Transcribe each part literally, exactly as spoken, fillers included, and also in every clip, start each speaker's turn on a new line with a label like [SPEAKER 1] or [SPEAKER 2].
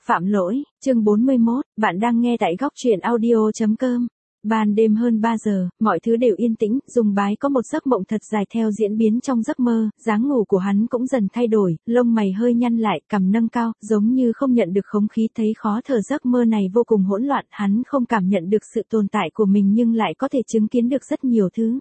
[SPEAKER 1] Phạm lỗi, chương bốn mươi mốt, bạn đang nghe tại góc truyện audio chấm com. Ban đêm hơn ba giờ, mọi thứ đều yên tĩnh, Dung Bái có một giấc mộng thật dài theo diễn biến trong giấc mơ, dáng ngủ của hắn cũng dần thay đổi, lông mày hơi nhăn lại, cằm nâng cao, giống như không nhận được không khí, thấy khó thở. Giấc mơ này vô cùng hỗn loạn, hắn không cảm nhận được sự tồn tại của mình nhưng lại có thể chứng kiến được rất nhiều thứ.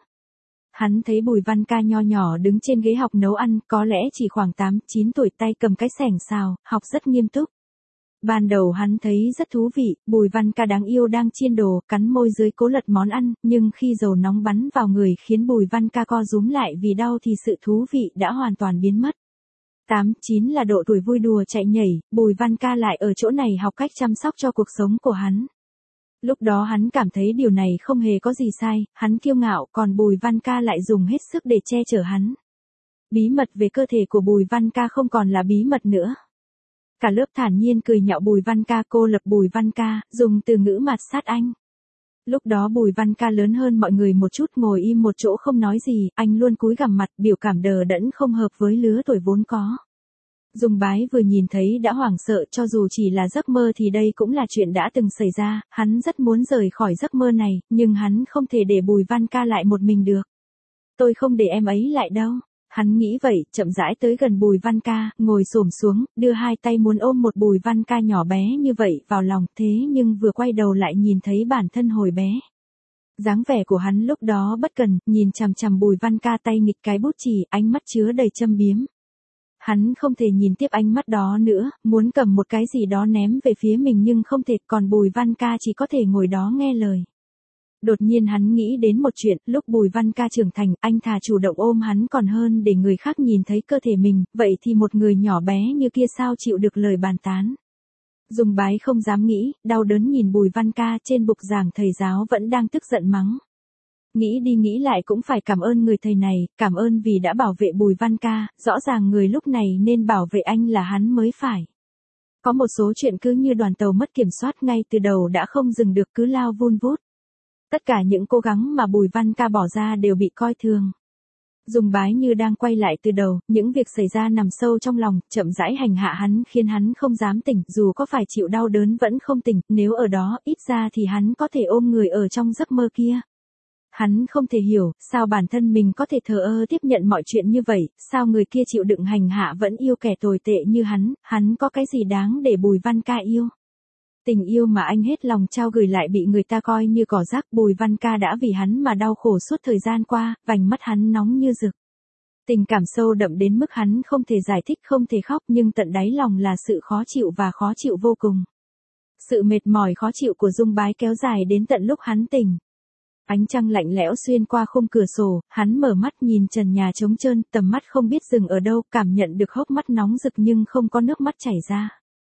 [SPEAKER 1] Hắn thấy Bùi Văn Ca nho nhỏ đứng trên ghế học nấu ăn, có lẽ chỉ khoảng tám, chín tuổi, tay cầm cái xẻng xào, học rất nghiêm túc. Ban đầu hắn thấy rất thú vị, Bùi Văn Ca đáng yêu đang chiên đồ, cắn môi dưới cố lật món ăn, nhưng khi dầu nóng bắn vào người khiến Bùi Văn Ca co rúm lại vì đau thì sự thú vị đã hoàn toàn biến mất. tám, chín là độ tuổi vui đùa chạy nhảy, Bùi Văn Ca lại ở chỗ này học cách chăm sóc cho cuộc sống của hắn. Lúc đó hắn cảm thấy điều này không hề có gì sai, hắn kiêu ngạo, còn Bùi Văn Ca lại dùng hết sức để che chở hắn. Bí mật về cơ thể của Bùi Văn Ca không còn là bí mật nữa. Cả lớp thản nhiên cười nhạo Bùi Văn Ca, cô lập Bùi Văn Ca, dùng từ ngữ mạt sát anh. Lúc đó Bùi Văn Ca lớn hơn mọi người một chút, ngồi im một chỗ không nói gì, anh luôn cúi gằm mặt, biểu cảm đờ đẫn không hợp với lứa tuổi vốn có. Dung Bái vừa nhìn thấy đã hoảng sợ, cho dù chỉ là giấc mơ thì đây cũng là chuyện đã từng xảy ra, hắn rất muốn rời khỏi giấc mơ này, nhưng hắn không thể để Bùi Văn Ca lại một mình được. Tôi không để em ấy lại đâu. Hắn nghĩ vậy, chậm rãi tới gần Bùi Văn Ca, ngồi xổm xuống, đưa hai tay muốn ôm một Bùi Văn Ca nhỏ bé như vậy vào lòng, thế nhưng vừa quay đầu lại nhìn thấy bản thân hồi bé. Dáng vẻ của hắn lúc đó bất cần, nhìn chằm chằm Bùi Văn Ca, tay nghịch cái bút chì, ánh mắt chứa đầy châm biếm. Hắn không thể nhìn tiếp ánh mắt đó nữa, muốn cầm một cái gì đó ném về phía mình nhưng không thể, còn Bùi Văn Ca chỉ có thể ngồi đó nghe lời. Đột nhiên hắn nghĩ đến một chuyện, lúc Bùi Văn Ca trưởng thành, anh thà chủ động ôm hắn còn hơn để người khác nhìn thấy cơ thể mình, vậy thì một người nhỏ bé như kia sao chịu được lời bàn tán. Dung Bái không dám nghĩ, đau đớn nhìn Bùi Văn Ca, trên bục giảng thầy giáo vẫn đang tức giận mắng. Nghĩ đi nghĩ lại cũng phải cảm ơn người thầy này, cảm ơn vì đã bảo vệ Bùi Văn Ca, rõ ràng người lúc này nên bảo vệ anh là hắn mới phải. Có một số chuyện cứ như đoàn tàu mất kiểm soát, ngay từ đầu đã không dừng được, cứ lao vun vút. Tất cả những cố gắng mà Bùi Văn Ca bỏ ra đều bị coi thường. Dung Bái như đang quay lại từ đầu, những việc xảy ra nằm sâu trong lòng, chậm rãi hành hạ hắn khiến hắn không dám tỉnh, dù có phải chịu đau đớn vẫn không tỉnh, nếu ở đó, ít ra thì hắn có thể ôm người ở trong giấc mơ kia. Hắn không thể hiểu, sao bản thân mình có thể thờ ơ tiếp nhận mọi chuyện như vậy, sao người kia chịu đựng hành hạ vẫn yêu kẻ tồi tệ như hắn, hắn có cái gì đáng để Bùi Văn Ca yêu. Tình yêu mà anh hết lòng trao gửi lại bị người ta coi như cỏ rác. Bùi Văn Ca đã vì hắn mà đau khổ suốt thời gian qua, vành mắt hắn nóng như rực. Tình cảm sâu đậm đến mức hắn không thể giải thích, không thể khóc, nhưng tận đáy lòng là sự khó chịu và khó chịu vô cùng. Sự mệt mỏi khó chịu của Dung Bái kéo dài đến tận lúc hắn tỉnh. Ánh trăng lạnh lẽo xuyên qua khung cửa sổ, hắn mở mắt nhìn trần nhà trống trơn, tầm mắt không biết dừng ở đâu, cảm nhận được hốc mắt nóng rực nhưng không có nước mắt chảy ra.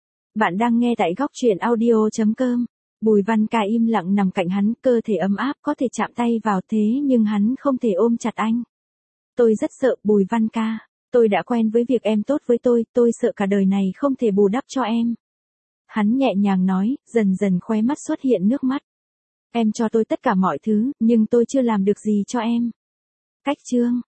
[SPEAKER 1] Bạn đang nghe tại góc truyện audio chấm com. Bùi Văn Ca im lặng nằm cạnh hắn, cơ thể ấm áp có thể chạm tay vào, thế nhưng hắn không thể ôm chặt anh. Tôi rất sợ, Bùi Văn Ca. Tôi đã quen với việc em tốt với tôi, tôi sợ cả đời này không thể bù đắp cho em. Hắn nhẹ nhàng nói, dần dần khóe mắt xuất hiện nước mắt. Em cho tôi tất cả mọi thứ, nhưng tôi chưa làm được gì cho em. Cách chương.